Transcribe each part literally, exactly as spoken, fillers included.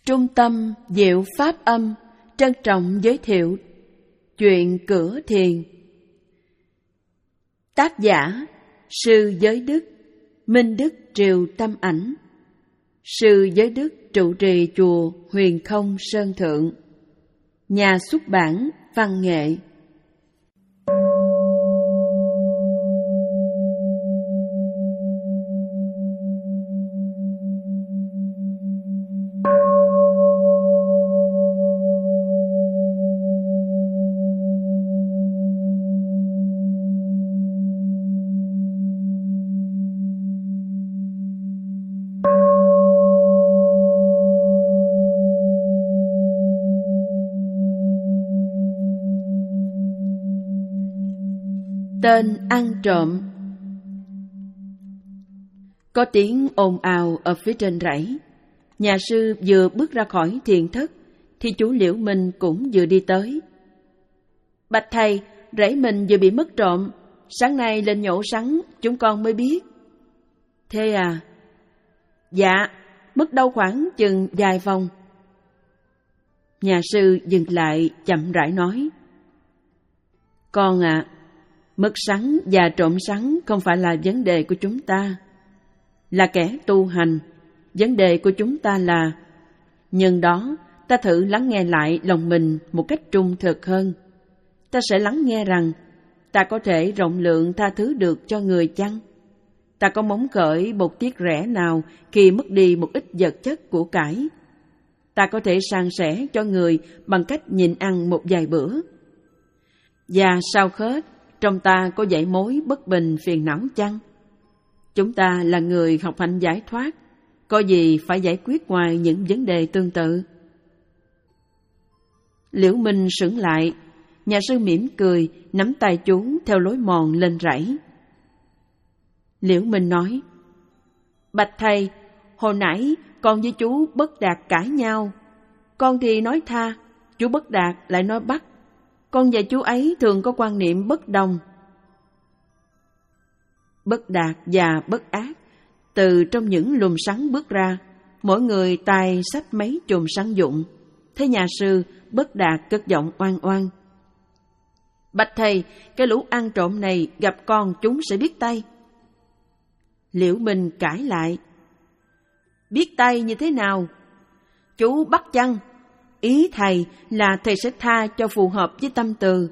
Trung tâm Diệu Pháp Âm trân trọng giới thiệu Chuyện Cửa Thiền. Tác giả Sư Giới Đức, Minh Đức Triều Tâm Ảnh. Sư Giới Đức trụ trì chùa Huyền Không Sơn Thượng. Nhà xuất bản Văn Nghệ. Tên ăn trộm. Có tiếng ồn ào ở phía trên rẫy. Nhà sư vừa bước ra khỏi thiền thất thì chú Liễu Minh cũng vừa đi tới. Bạch thầy, rẫy mình vừa bị mất trộm. Sáng nay lên nhổ sắn chúng con mới biết. Thế à? Dạ, mất đâu khoảng chừng vài vòng. Nhà sư dừng lại chậm rãi nói: Con ạ, à, mất sắn và trộm sắn không phải là vấn đề của chúng ta. Là kẻ tu hành, vấn đề của chúng ta là nhân đó ta thử lắng nghe lại lòng mình một cách trung thực hơn. Ta sẽ lắng nghe rằng ta có thể rộng lượng tha thứ được cho người chăng? Ta có móng khởi một tiếc rẻ nào khi mất đi một ít vật chất của cải? Ta có thể san sẻ cho người bằng cách nhịn ăn một vài bữa. Và sau hết, trong ta có dãy mối bất bình phiền não chăng? Chúng ta là người học hạnh giải thoát, có gì phải giải quyết ngoài những vấn đề tương tự? Liễu Minh sững lại, nhà sư mỉm cười, nắm tay chú theo lối mòn lên rẫy. Liễu Minh nói: Bạch thầy, hồi nãy con với chú Bất Đạt cãi nhau. Con thì nói tha, chú Bất Đạt lại nói bắt. Con và chú ấy thường có quan niệm bất đồng. Bất đạt và bất ác, từ trong những lùm sắn bước ra, mỗi người tay xách mấy chùm sắn dụng. Thế nhà sư Bất Đạt cất giọng oan oan: Bạch thầy, cái lũ ăn trộm này gặp con chúng sẽ biết tay. Liễu Minh cãi lại: Biết tay như thế nào? Chú bắt chăng? Ý thầy là thầy sẽ tha cho phù hợp với tâm từ.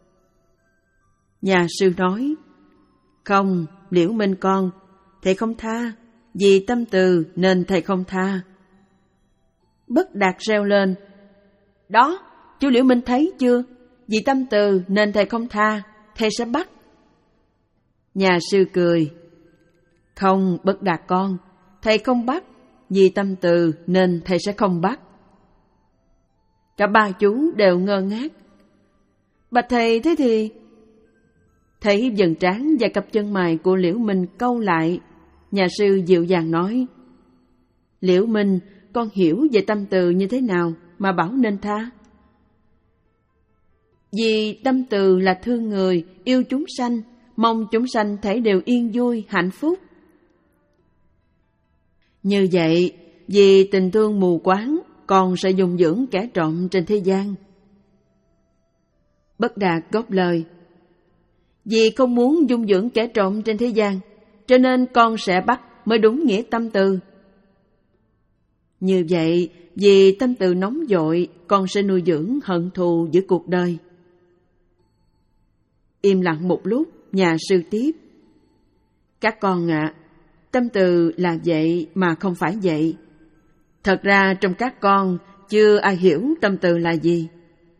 Nhà sư nói: Không, Liễu Minh con, thầy không tha, vì tâm từ nên thầy không tha. Bất Đạt reo lên: Đó, chú Liễu Minh thấy chưa? Vì tâm từ nên thầy không tha, thầy sẽ bắt. Nhà sư cười: Không, Bất Đạt con, thầy không bắt, vì tâm từ nên thầy sẽ không bắt. Cả ba chú đều ngơ ngác. Bạch thầy, thế thì... Thấy dần trán và cặp chân mày của Liễu Minh cau lại, nhà sư dịu dàng nói: Liễu Minh, con hiểu về tâm từ như thế nào mà bảo nên tha? Vì tâm từ là thương người, yêu chúng sanh, mong chúng sanh thể đều yên vui, hạnh phúc. Như vậy, vì tình thương mù quáng, con sẽ dung dưỡng kẻ trộm trên thế gian. Bất Đạt góp lời: Vì không muốn dung dưỡng kẻ trộm trên thế gian, cho nên con sẽ bắt mới đúng nghĩa tâm từ. Như vậy, vì tâm từ nóng vội, con sẽ nuôi dưỡng hận thù giữa cuộc đời. Im lặng một lúc, nhà sư tiếp: Các con ạ, à, tâm từ là vậy mà không phải vậy. Thật ra trong các con chưa ai hiểu tâm từ là gì.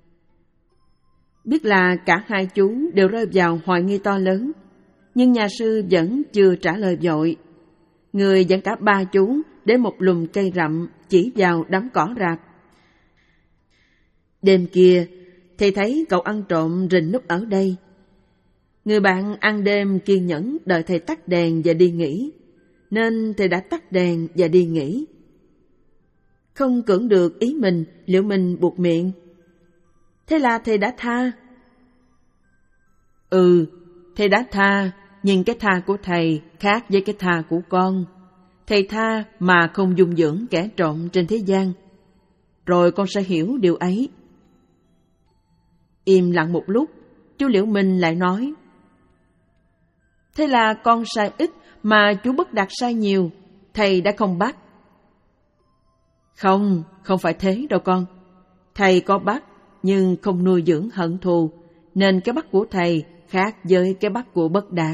Biết là cả hai chú đều rơi vào hoài nghi to lớn, nhưng nhà sư vẫn chưa trả lời vội. Người dẫn cả ba chú đến một lùm cây rậm chỉ vào đám cỏ rạp. Đêm kia, thầy thấy cậu ăn trộm rình núp ở đây. Người bạn ăn đêm kiên nhẫn đợi thầy tắt đèn và đi nghỉ, nên thầy đã tắt đèn và đi nghỉ. Không cưỡng được ý mình, Liễu Minh buột miệng: Thế là thầy đã tha? Ừ, thầy đã tha, nhưng cái tha của thầy khác với cái tha của con. Thầy tha mà không dung dưỡng kẻ trộm trên thế gian. rồi con sẽ hiểu điều ấy. Im lặng một lúc, chú Liễu Minh lại nói: Thế là con sai ít mà chú Bất Đạt sai nhiều, thầy đã không bắt. Không, không phải thế đâu con. Thầy có bắt, nhưng không nuôi dưỡng hận thù, nên cái bắt của thầy khác với cái bắt của Bất Đạt.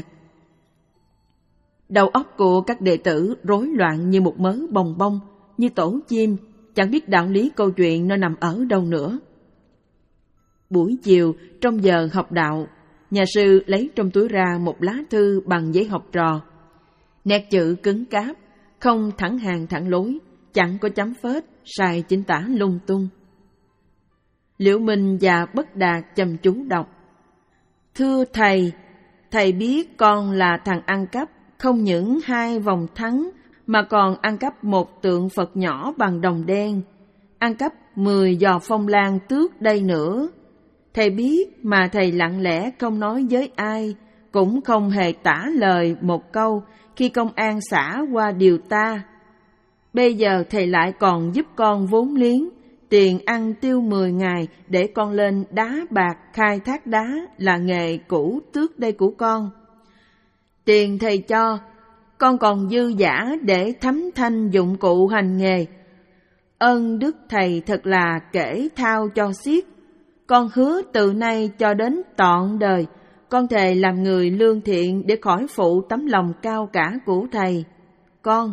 Đầu óc của các đệ tử rối loạn như một mớ bồng bông, như tổ chim, chẳng biết đạo lý câu chuyện nó nằm ở đâu nữa. Buổi chiều, trong giờ học đạo, nhà sư lấy trong túi ra một lá thư bằng giấy học trò. Nét chữ cứng cáp, không thẳng hàng thẳng lối, chẳng có chấm phết, sai chính tả lung tung. Liễu Minh và Bất Đạt chăm chú đọc: Thưa thầy, thầy biết con là thằng ăn cắp không những hai vòng thắng mà còn ăn cắp một tượng Phật nhỏ bằng đồng đen, ăn cắp mười giò phong lan tước đây nữa. Thầy biết mà thầy lặng lẽ không nói với ai, cũng không hề tả lời một câu khi công an xã qua điều ta. Bây giờ thầy lại còn giúp con vốn liếng, tiền ăn tiêu mười ngày để con lên đá bạc khai thác đá là nghề cũ trước đây của con. Tiền thầy cho, con còn dư dả để thấm thanh dụng cụ hành nghề. Ơn đức thầy thật là kể thao cho xiết. Con hứa từ nay cho đến trọn đời, con thề làm người lương thiện để khỏi phụ tấm lòng cao cả của thầy. Con.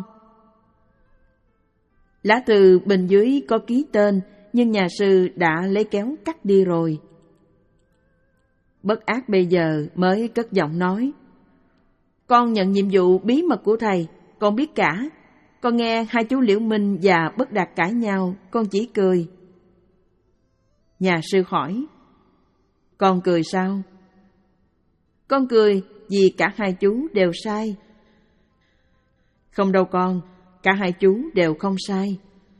Lá thư bên dưới có ký tên, nhưng nhà sư đã lấy kéo cắt đi rồi. Bất Ác bây giờ mới cất giọng nói: Con nhận nhiệm vụ bí mật của thầy, con biết cả. Con nghe hai chú Liễu Minh và Bất Đạt cãi nhau, con chỉ cười. Nhà sư hỏi: Con cười sao? Con cười vì cả hai chú đều sai. Không đâu con, cả hai chú đều không sai.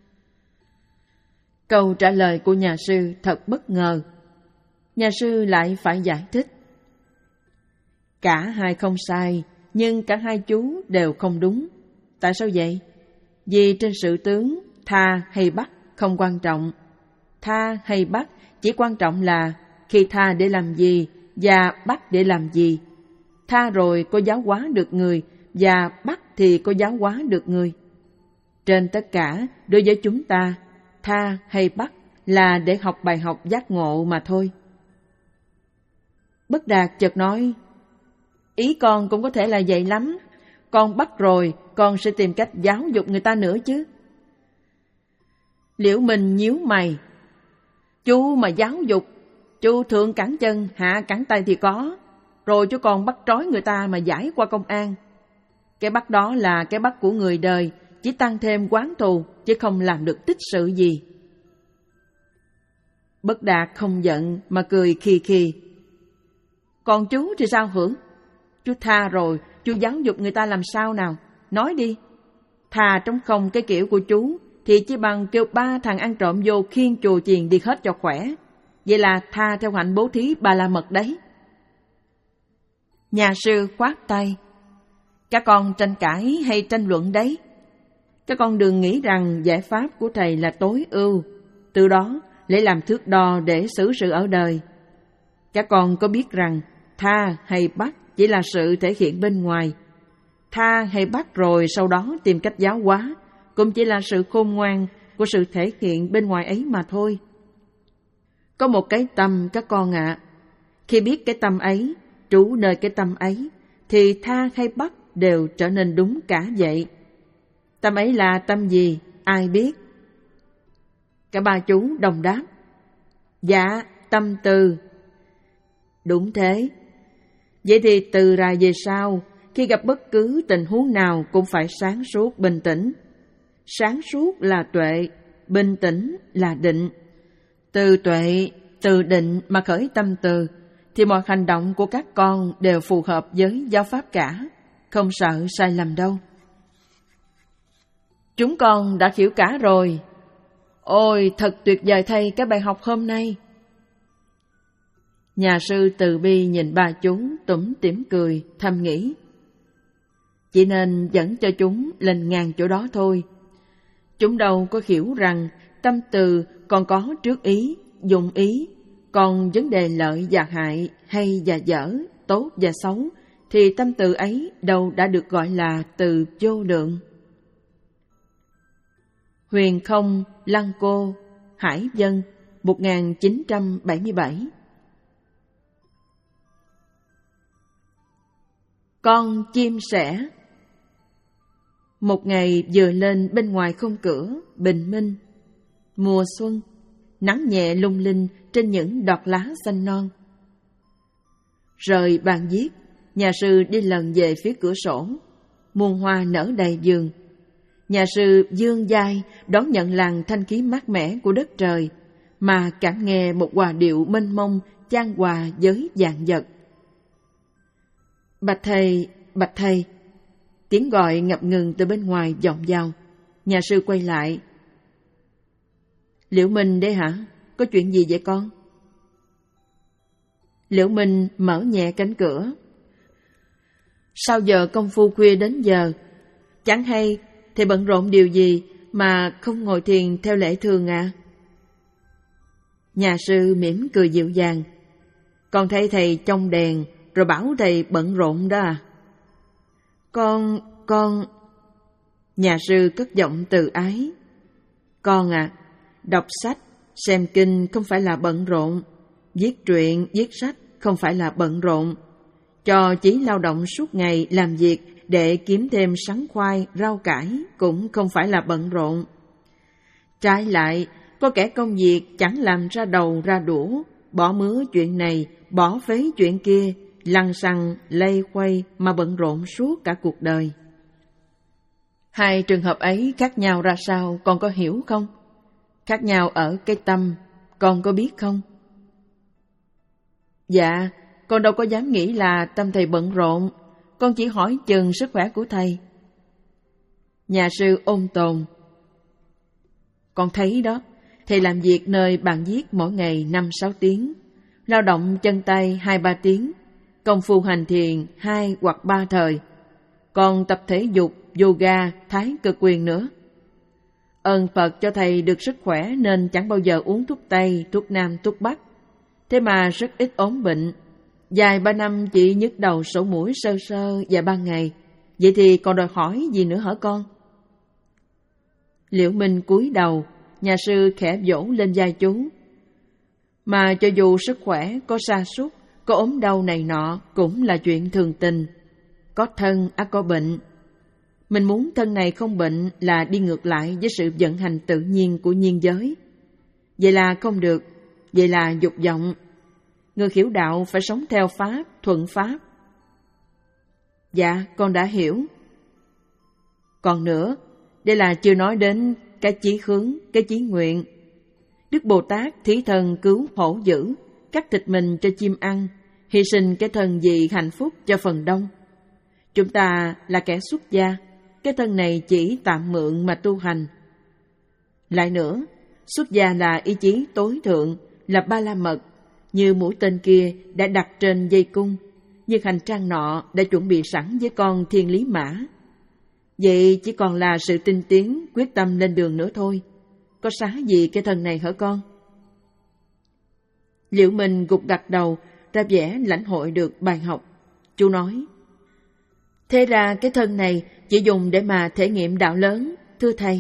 Câu trả lời của nhà sư thật bất ngờ. Nhà sư lại phải giải thích: Cả hai không sai, nhưng cả hai chú đều không đúng. Tại sao vậy? Vì trên sự tướng, tha hay bắt không quan trọng. Tha hay bắt chỉ quan trọng là khi tha để làm gì và bắt để làm gì. Tha rồi có giáo hóa được người, và bắt thì có giáo hóa được người. Trên tất cả, đối với chúng ta, tha hay bắt là để học bài học giác ngộ mà thôi. Bất Đạt chợt nói: Ý con cũng có thể là vậy lắm. Con bắt rồi, con sẽ tìm cách giáo dục người ta nữa chứ. Liễu Minh nhíu mày: Chú mà giáo dục, chú thượng cẳng chân, hạ cẳng tay thì có. Rồi chú còn bắt trói người ta mà giải qua công an. Cái bắt đó là cái bắt của người đời, chỉ tăng thêm oán thù, chứ không làm được tích sự gì. Bất Đạt không giận mà cười khì khì: Còn chú thì sao hưởng? Chú tha rồi, chú giáo dục người ta làm sao nào? Nói đi. Thà trống không cái kiểu của chú thì chỉ bằng kêu ba thằng ăn trộm vô khiêng chùa chiền đi hết cho khỏe. Vậy là tha theo hạnh bố thí Ba La Mật đấy. Nhà sư khoát tay: Các con tranh cãi hay tranh luận đấy. Các con đừng nghĩ rằng giải pháp của thầy là tối ưu, từ đó lấy làm thước đo để xử sự ở đời. Các con có biết rằng tha hay bắt chỉ là sự thể hiện bên ngoài. Tha hay bắt rồi sau đó tìm cách giáo hóa cũng chỉ là sự khôn ngoan của sự thể hiện bên ngoài ấy mà thôi. Có một cái tâm các con ạ. À. Khi biết cái tâm ấy, trú nơi cái tâm ấy, thì tha hay bắt đều trở nên đúng cả vậy. Tâm ấy là tâm gì? Ai biết? Cả ba chú đồng đáp: Dạ, tâm từ. Đúng thế. Vậy thì từ ra về sau, khi gặp bất cứ tình huống nào cũng phải sáng suốt bình tĩnh. Sáng suốt là tuệ, bình tĩnh là định. Từ tuệ, từ định mà khởi tâm từ, thì mọi hành động của các con đều phù hợp với giáo pháp cả, không sợ sai lầm đâu. Chúng con đã hiểu cả rồi. Ôi, thật tuyệt vời thay cái bài học hôm nay. Nhà sư từ bi nhìn ba chúng tủm tỉm cười, thầm nghĩ: Chỉ nên dẫn cho chúng lên ngang chỗ đó thôi. Chúng đâu có hiểu rằng tâm từ còn có trước ý, dụng ý, còn vấn đề lợi và hại, hay và dở, tốt và xấu, thì tâm từ ấy đâu đã được gọi là từ vô lượng. Huyền Không, Lăng Cô, Hải Vân, một nghìn chín trăm bảy mươi bảy. Con chim sẻ. Một ngày vừa lên bên ngoài khung cửa, bình minh. Mùa xuân, nắng nhẹ lung linh trên những đọt lá xanh non. Rời bàn viết, nhà sư đi lần về phía cửa sổ. Muôn hoa nở đầy vườn. Nhà sư dương vai đón nhận làn thanh khí mát mẻ của đất trời, mà cảm nghe một hòa điệu mênh mông chan hòa với vạn vật. Bạch thầy, bạch thầy. Tiếng gọi ngập ngừng từ bên ngoài vọng vào. Nhà sư quay lại. Liễu Minh đấy hả? Có chuyện gì vậy con? Liễu Minh mở nhẹ cánh cửa. Sao giờ công phu khuya đến giờ? Chẳng hay thầy bận rộn điều gì mà không ngồi thiền theo lễ thường à? Nhà sư mỉm cười dịu dàng. Con thấy thầy trong đèn rồi bảo thầy bận rộn đó à? Con, con... Nhà sư cất giọng từ ái. Con à, đọc sách, xem kinh không phải là bận rộn. Viết truyện, viết sách không phải là bận rộn. Cho chí lao động suốt ngày làm việc để kiếm thêm sắn khoai, rau cải cũng không phải là bận rộn. Trái lại, có kẻ công việc chẳng làm ra đầu ra đũa, bỏ mứa chuyện này, bỏ phế chuyện kia, lăng xăng, lây quay mà bận rộn suốt cả cuộc đời. Hai trường hợp ấy khác nhau ra sao, con có hiểu không? Khác nhau ở cái tâm, con có biết không? Dạ, con đâu có dám nghĩ là tâm thầy bận rộn, con chỉ hỏi chừng sức khỏe của thầy. Nhà sư ôn tồn. Con thấy đó, thầy làm việc nơi bàn viết mỗi ngày năm sáu tiếng, lao động chân tay hai ba tiếng, công phu hành thiền hai hoặc ba thời, còn tập thể dục, yoga, thái cực quyền nữa. Ơn Phật cho thầy được sức khỏe nên chẳng bao giờ uống thuốc Tây, thuốc Nam, thuốc Bắc. Thế mà rất ít ốm bệnh. Dài ba năm chỉ nhức đầu sổ mũi sơ sơ và ban ngày. Vậy thì còn đòi hỏi gì nữa hả con? Liễu Minh cúi đầu, nhà sư khẽ vỗ lên vai chú. Mà cho dù sức khỏe có sa sút, có ốm đau này nọ cũng là chuyện thường tình. Có thân ắt có bệnh. Mình muốn thân này không bệnh là đi ngược lại với sự vận hành tự nhiên của nhiên giới. Vậy là không được, vậy là dục vọng. Người hiểu đạo phải sống theo pháp, thuận pháp. Dạ, con đã hiểu. Còn nữa, đây là chưa nói đến cái chí hướng, cái chí nguyện. Đức Bồ Tát thí thân cứu hổ dữ, cắt thịt mình cho chim ăn, hy sinh cái thân vì hạnh phúc cho phần đông. Chúng ta là kẻ xuất gia, cái thân này chỉ tạm mượn mà tu hành. Lại nữa, xuất gia là ý chí tối thượng, là ba la mật, như mũi tên kia đã đặt trên dây cung, như hành trang nọ đã chuẩn bị sẵn với con thiên lý mã. Vậy chỉ còn là sự tinh tiến, quyết tâm lên đường nữa thôi. Có xá gì cái thân này hả con? Liễu Minh gục gặt đầu, ra vẻ lãnh hội được bài học. Chú nói, thế ra cái thân này chỉ dùng để mà thể nghiệm đạo lớn, thưa thầy.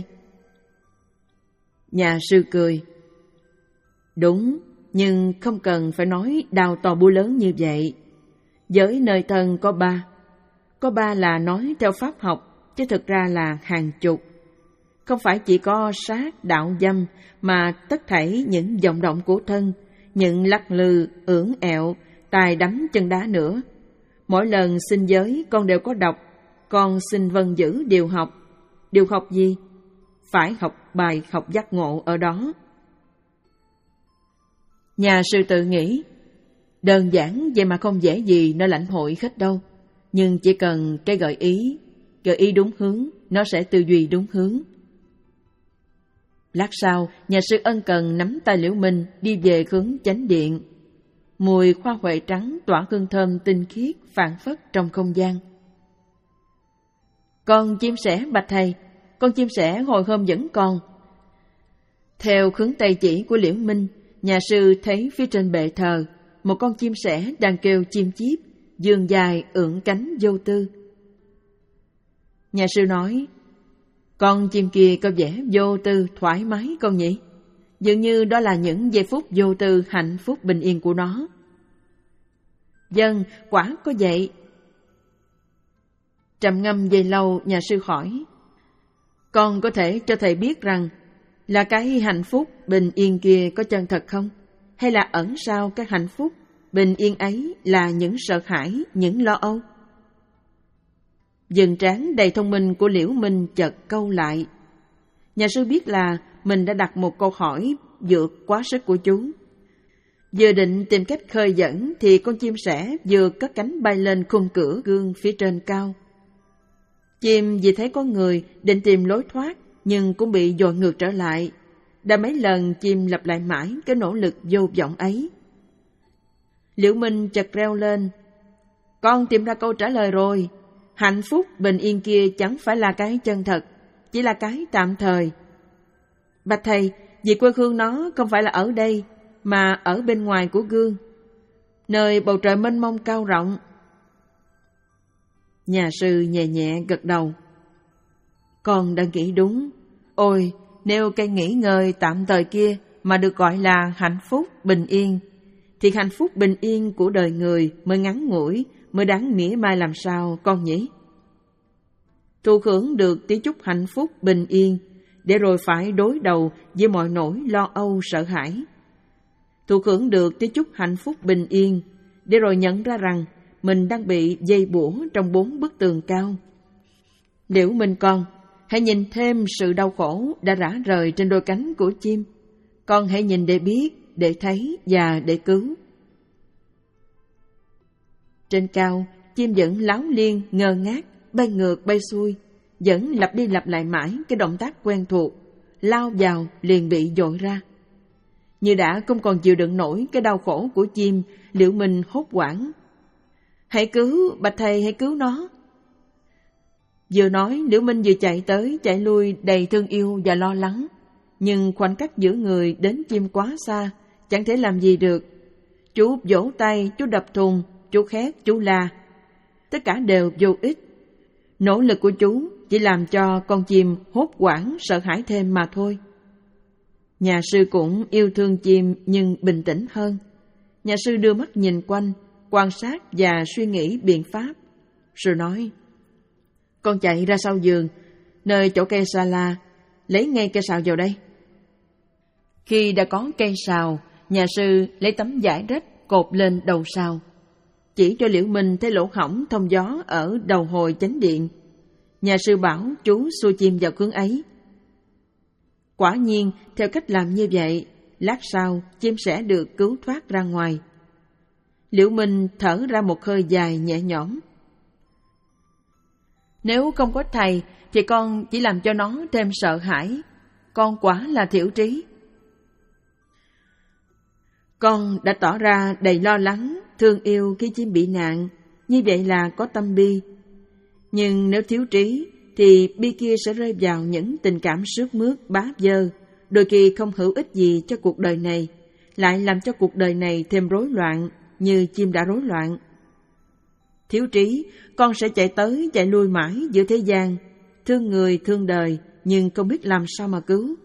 Nhà sư cười. Đúng, nhưng không cần phải nói đào to búa lớn như vậy. Giới nơi thân có ba. Có ba là nói theo pháp học, chứ thực ra là hàng chục. Không phải chỉ có sát, đạo dâm, mà tất thảy những vọng động của thân, những lắc lư, ưỡn ẹo, tài đấm chân đá nữa. Mỗi lần xin giới con đều có đọc, con xin vân giữ điều học. Điều học gì? Phải học bài học giác ngộ ở đó. Nhà sư tự nghĩ, đơn giản vậy mà không dễ gì nó lãnh hội hết đâu. Nhưng chỉ cần cái gợi ý, gợi ý đúng hướng, nó sẽ tư duy đúng hướng. Lát sau, nhà sư ân cần nắm tay Liễu Minh đi về hướng chánh điện. Mùi hoa huệ trắng tỏa hương thơm tinh khiết phảng phất trong không gian. Con chim sẻ bạch thầy, con chim sẻ hồi hôm vẫn còn. Theo hướng tay chỉ của Liễu Minh, nhà sư thấy phía trên bệ thờ, một con chim sẻ đang kêu chim chíp, dương dài ưỡn cánh vô tư. Nhà sư nói, con chim kia có vẻ vô tư, thoải mái con nhỉ? Dường như đó là những giây phút vô tư, hạnh phúc, bình yên của nó. Vâng, quả có vậy. Trầm ngâm giây lâu, nhà sư hỏi, con có thể cho thầy biết rằng là cái hạnh phúc, bình yên kia có chân thật không? Hay là ẩn sau cái hạnh phúc, bình yên ấy là những sợ hãi, những lo âu? Dần trán đầy thông minh của Liễu Minh chợt câu lại. Nhà sư biết là mình đã đặt một câu hỏi vượt quá sức của chú. Vừa định tìm cách khơi dẫn thì con chim sẻ vừa cất cánh bay lên khung cửa gương phía trên cao. Chim vì thấy có người định tìm lối thoát nhưng cũng bị dội ngược trở lại. Đã mấy lần chim lặp lại mãi cái nỗ lực vô vọng ấy. Liễu Minh chợt reo lên, con tìm ra câu trả lời rồi. Hạnh phúc bình yên kia chẳng phải là cái chân thật, chỉ là cái tạm thời. Bạch thầy, vì quê hương nó không phải là ở đây, mà ở bên ngoài của gương, nơi bầu trời mênh mông cao rộng. Nhà sư nhẹ nhẹ gật đầu. Con đã nghĩ đúng. Ôi, nếu cái nghỉ ngơi tạm thời kia mà được gọi là hạnh phúc bình yên, thì hạnh phúc bình yên của đời người mới ngắn ngủi, mới đáng mỉa mai làm sao con nhỉ? Thụ hưởng được tí chút hạnh phúc bình yên, để rồi phải đối đầu với mọi nỗi lo âu sợ hãi. Thụ hưởng được tí chút hạnh phúc bình yên, để rồi nhận ra rằng mình đang bị dây bủa trong bốn bức tường cao. Liễu Minh con, hãy nhìn thêm sự đau khổ đã rã rời trên đôi cánh của chim. Con hãy nhìn để biết, để thấy và để cứu. Trên cao, chim vẫn láo liên, ngơ ngác, bay ngược bay xuôi, vẫn lặp đi lặp lại mãi cái động tác quen thuộc, lao vào liền bị dội ra. Như đã không còn chịu đựng nổi cái đau khổ của chim, Liễu Minh hốt hoảng. Hãy cứu, bạch thầy hãy cứu nó. Vừa nói, Liễu Minh vừa chạy tới, chạy lui đầy thương yêu và lo lắng. Nhưng khoảnh cách giữa người đến chim quá xa, chẳng thể làm gì được. Chú vỗ tay, chú đập thùng, chú khét, chú la. Tất cả đều vô ích. Nỗ lực của chú chỉ làm cho con chim hốt hoảng, sợ hãi thêm mà thôi. Nhà sư cũng yêu thương chim nhưng bình tĩnh hơn. Nhà sư đưa mắt nhìn quanh, quan sát và suy nghĩ biện pháp, rồi nói, con chạy ra sau giường, nơi chỗ cây sa la, lấy ngay cây sào vào đây. Khi đã có cây sào, nhà sư lấy tấm vải rách cột lên đầu sào, chỉ cho Liễu Minh thấy lỗ hổng thông gió ở đầu hồi chánh điện. Nhà sư bảo chú xua chim vào hướng ấy. Quả nhiên, theo cách làm như vậy, lát sau chim sẽ được cứu thoát ra ngoài. Liễu Minh thở ra một hơi dài nhẹ nhõm. Nếu không có thầy thì con chỉ làm cho nó thêm sợ hãi. Con quả là thiểu trí. Con đã tỏ ra đầy lo lắng, thương yêu khi chim bị nạn, như vậy là có tâm bi. Nhưng nếu thiếu trí thì bi kia sẽ rơi vào những tình cảm sướt mướt bá vơ, đôi khi không hữu ích gì cho cuộc đời này, lại làm cho cuộc đời này thêm rối loạn như chim đã rối loạn. Thiếu trí, con sẽ chạy tới chạy lui mãi giữa thế gian, thương người thương đời nhưng không biết làm sao mà cứu.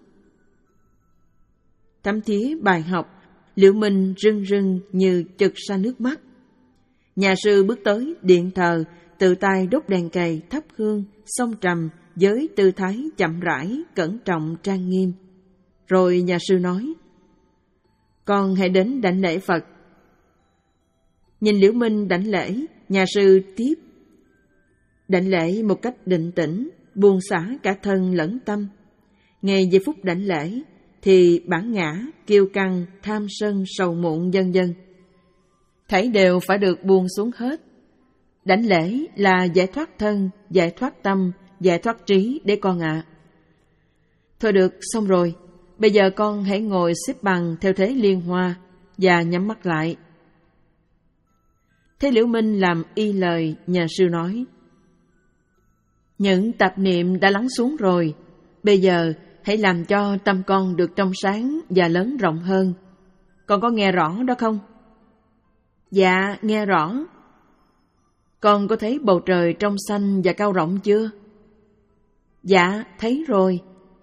Thấm thía bài học, Liễu Minh rưng rưng như chực ra nước mắt. Nhà sư bước tới điện thờ, tự tay đốt đèn cày thắp hương, xông trầm với tư thái chậm rãi, cẩn trọng, trang nghiêm. Rồi nhà sư nói, con hãy đến đảnh lễ Phật. Nhìn Liễu Minh đảnh lễ, nhà sư tiếp. Đảnh lễ một cách định tĩnh, buông xả cả thân lẫn tâm. Ngay giây phút đảnh lễ, thì bản ngã, kiêu căng, tham sân, sầu muộn vân vân thảy đều phải được buông xuống hết. Đảnh lễ là giải thoát thân, giải thoát tâm, giải thoát trí để con ạ. À. Thôi được, xong rồi. Bây giờ con hãy ngồi xếp bằng theo thế liên hoa và nhắm mắt lại. Thế Liễu Minh làm y lời, nhà sư nói, những tạp niệm đã lắng xuống rồi. Bây giờ hãy làm cho tâm con được trong sáng và lớn rộng hơn. Con có nghe rõ đó không? Dạ, nghe rõ. Con có thấy bầu trời trong xanh và cao rộng chưa? Dạ, thấy rồi.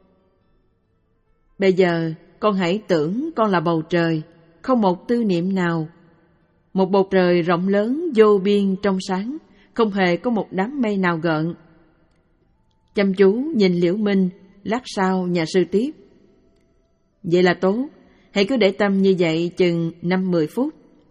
Bây giờ, con hãy tưởng con là bầu trời, không một tư niệm nào. Một bầu trời rộng lớn, vô biên, trong sáng, không hề có một đám mây nào gợn. Chăm chú nhìn Liễu Minh, lát sau nhà sư tiếp. Vậy là tốt, hãy cứ để tâm như vậy chừng năm mười phút.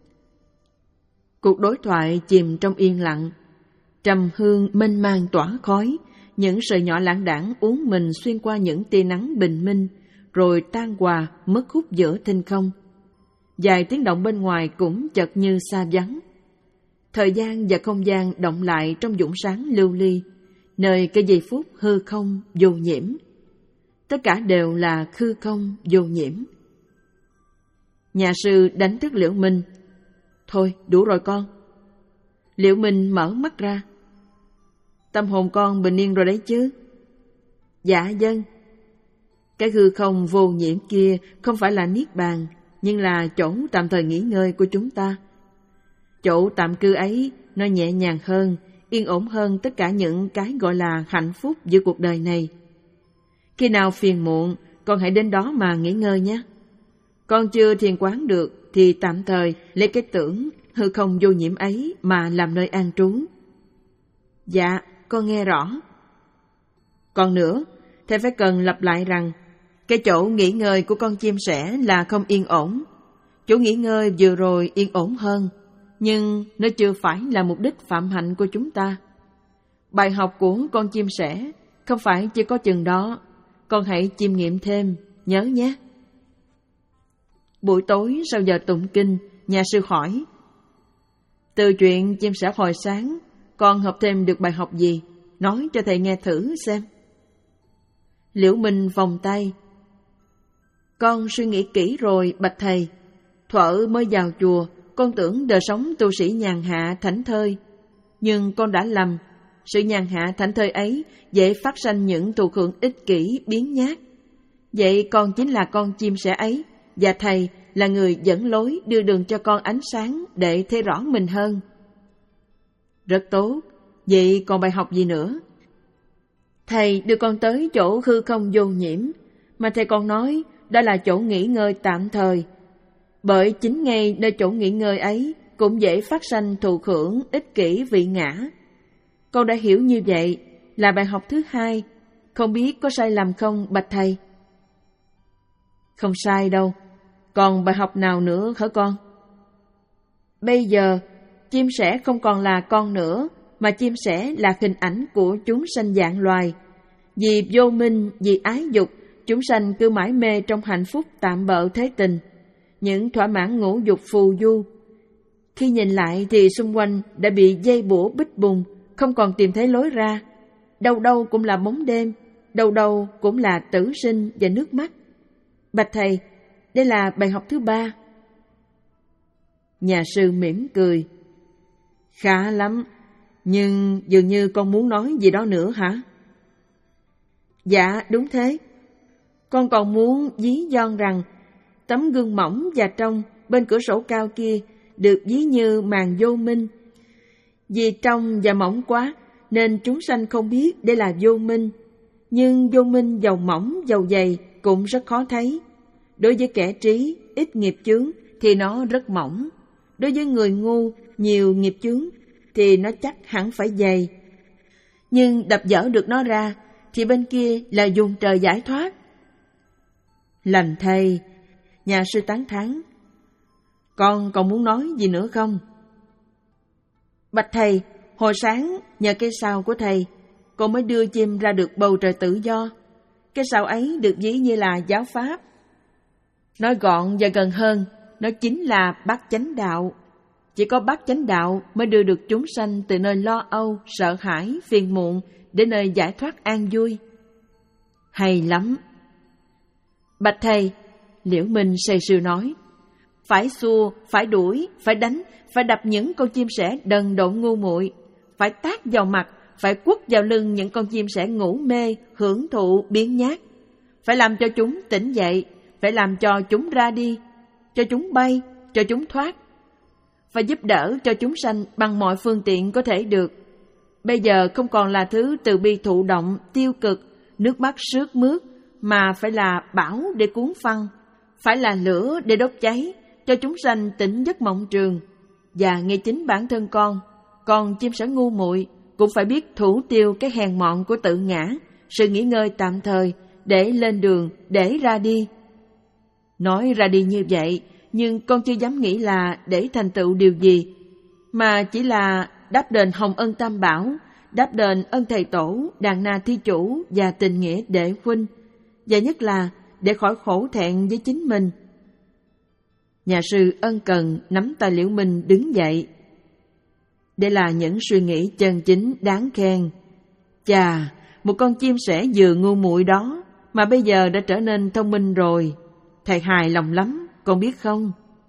Cuộc đối thoại chìm trong yên lặng, trầm hương mênh mang tỏa khói, những sợi nhỏ lãng đãng uốn mình xuyên qua những tia nắng bình minh, rồi tan hòa mất hút giữa thinh không. Vài tiếng động bên ngoài cũng chợt như xa vắng. Thời gian và không gian động lại trong vũng sáng lưu ly, nơi cái giây phút hư không vô nhiễm. Tất cả đều là hư không vô nhiễm. Nhà sư đánh thức Liễu Minh. Thôi, đủ rồi con. Liễu Minh mở mắt ra. Tâm hồn con bình yên rồi đấy chứ? Dạ vâng. Cái hư không vô nhiễm kia không phải là niết bàn, nhưng là chỗ tạm thời nghỉ ngơi của chúng ta. Chỗ tạm cư ấy nó nhẹ nhàng hơn, yên ổn hơn tất cả những cái gọi là hạnh phúc giữa cuộc đời này. Khi nào phiền muộn, con hãy đến đó mà nghỉ ngơi nhé. Con chưa thiền quán được thì tạm thời lấy cái tưởng hư không vô nhiễm ấy mà làm nơi an trú. Dạ, con nghe rõ. Còn nữa, thầy phải cần lặp lại rằng cái chỗ nghỉ ngơi của con chim sẻ là không yên ổn. Chỗ nghỉ ngơi vừa rồi yên ổn hơn, nhưng nó chưa phải là mục đích phạm hạnh của chúng ta. Bài học của con chim sẻ không phải chỉ có chừng đó, con hãy chiêm nghiệm thêm, nhớ nhé. Buổi tối sau giờ tụng kinh, nhà sư hỏi: từ chuyện chim sẻ hồi sáng, con học thêm được bài học gì? Nói cho thầy nghe thử xem. Liễu Minh vòng tay. Con suy nghĩ kỹ rồi, bạch thầy. Thuở mới vào chùa, con tưởng đời sống tu sĩ nhàn hạ thảnh thơi. Nhưng con đã lầm. Sự nhàn hạ thảnh thơi ấy dễ phát sanh những thụ hưởng ích kỷ, biếng nhác. Vậy con chính là con chim sẻ ấy, và thầy là người dẫn lối đưa đường cho con ánh sáng để thấy rõ mình hơn. Rất tốt. Vậy còn bài học gì nữa? Thầy đưa con tới chỗ hư không vô nhiễm, mà thầy còn nói đó là chỗ nghỉ ngơi tạm thời. Bởi chính ngay nơi chỗ nghỉ ngơi ấy cũng dễ phát sanh thụ hưởng ích kỷ vị ngã. Con đã hiểu như vậy là bài học thứ hai, không biết có sai lầm không bạch thầy? Không sai đâu. Còn bài học nào nữa hả con? Bây giờ, chim sẻ không còn là con nữa, mà chim sẻ là hình ảnh của chúng sanh dạng loài. Vì vô minh, vì ái dục, chúng sanh cứ mãi mê trong hạnh phúc tạm bợ thế tình, những thỏa mãn ngũ dục phù du. Khi nhìn lại thì xung quanh đã bị dây bủa bích bùng, không còn tìm thấy lối ra. Đâu đâu cũng là bóng đêm, đâu đâu cũng là tử sinh và nước mắt. Bạch thầy, đây là bài học thứ ba. Nhà sư mỉm cười. Khá lắm, nhưng dường như con muốn nói gì đó nữa hả? Dạ, đúng thế. Con còn muốn ví von rằng tấm gương mỏng và trong bên cửa sổ cao kia được ví như màn vô minh. Vì trong và mỏng quá nên chúng sanh không biết đây là vô minh. Nhưng vô minh dầu mỏng dầu dày cũng rất khó thấy. Đối với kẻ trí, ít nghiệp chướng thì nó rất mỏng. Đối với người ngu, nhiều nghiệp chướng thì nó chắc hẳn phải dày. Nhưng đập dỡ được nó ra thì bên kia là dùng trời giải thoát. Lành thầy, nhà sư tán thán. Con còn muốn nói gì nữa không? Bạch thầy, hồi sáng nhờ cây sào của thầy, con mới đưa chim ra được bầu trời tự do. Cây sào ấy được ví như là giáo pháp. Nói gọn và gần hơn, nó chính là bát chánh đạo. Chỉ có bát chánh đạo mới đưa được chúng sanh từ nơi lo âu, sợ hãi, phiền muộn đến nơi giải thoát an vui. Hay lắm. Bạch thầy, Liễu Minh say sưa nói, phải xua, phải đuổi, phải đánh, phải đập những con chim sẻ đần độn ngu muội, phải tát vào mặt, phải quất vào lưng những con chim sẻ ngủ mê, hưởng thụ, biếng nhác, phải làm cho chúng tỉnh dậy, phải làm cho chúng ra đi, cho chúng bay, cho chúng thoát, và giúp đỡ cho chúng sanh bằng mọi phương tiện có thể được. Bây giờ không còn là thứ từ bi thụ động, tiêu cực, nước mắt sướt mướt, mà phải là bão để cuốn phăng, phải là lửa để đốt cháy, cho chúng sanh tỉnh giấc mộng trường. Và ngay chính bản thân con, con chim sẻ ngu muội cũng phải biết thủ tiêu cái hèn mọn của tự ngã, sự nghỉ ngơi tạm thời, để lên đường, để ra đi. Nói ra đi như vậy, nhưng con chưa dám nghĩ là để thành tựu điều gì, mà chỉ là đáp đền hồng ân tam bảo, đáp đền ân thầy tổ, đàn na thi chủ và tình nghĩa đệ huynh, và nhất là để khỏi khổ thẹn với chính mình. Nhà sư ân cần nắm tay Liễu Minh đứng dậy. Đây là những suy nghĩ chân chính đáng khen. Chà, một con chim sẻ vừa ngu muội đó mà bây giờ đã trở nên thông minh rồi. Thầy hài lòng lắm, con biết không?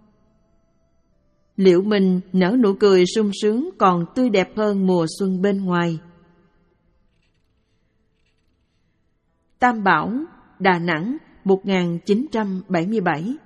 Liễu Minh nở nụ cười sung sướng còn tươi đẹp hơn mùa xuân bên ngoài. Tam Bảo, Đà Nẵng, một nghìn chín trăm bảy mươi bảy.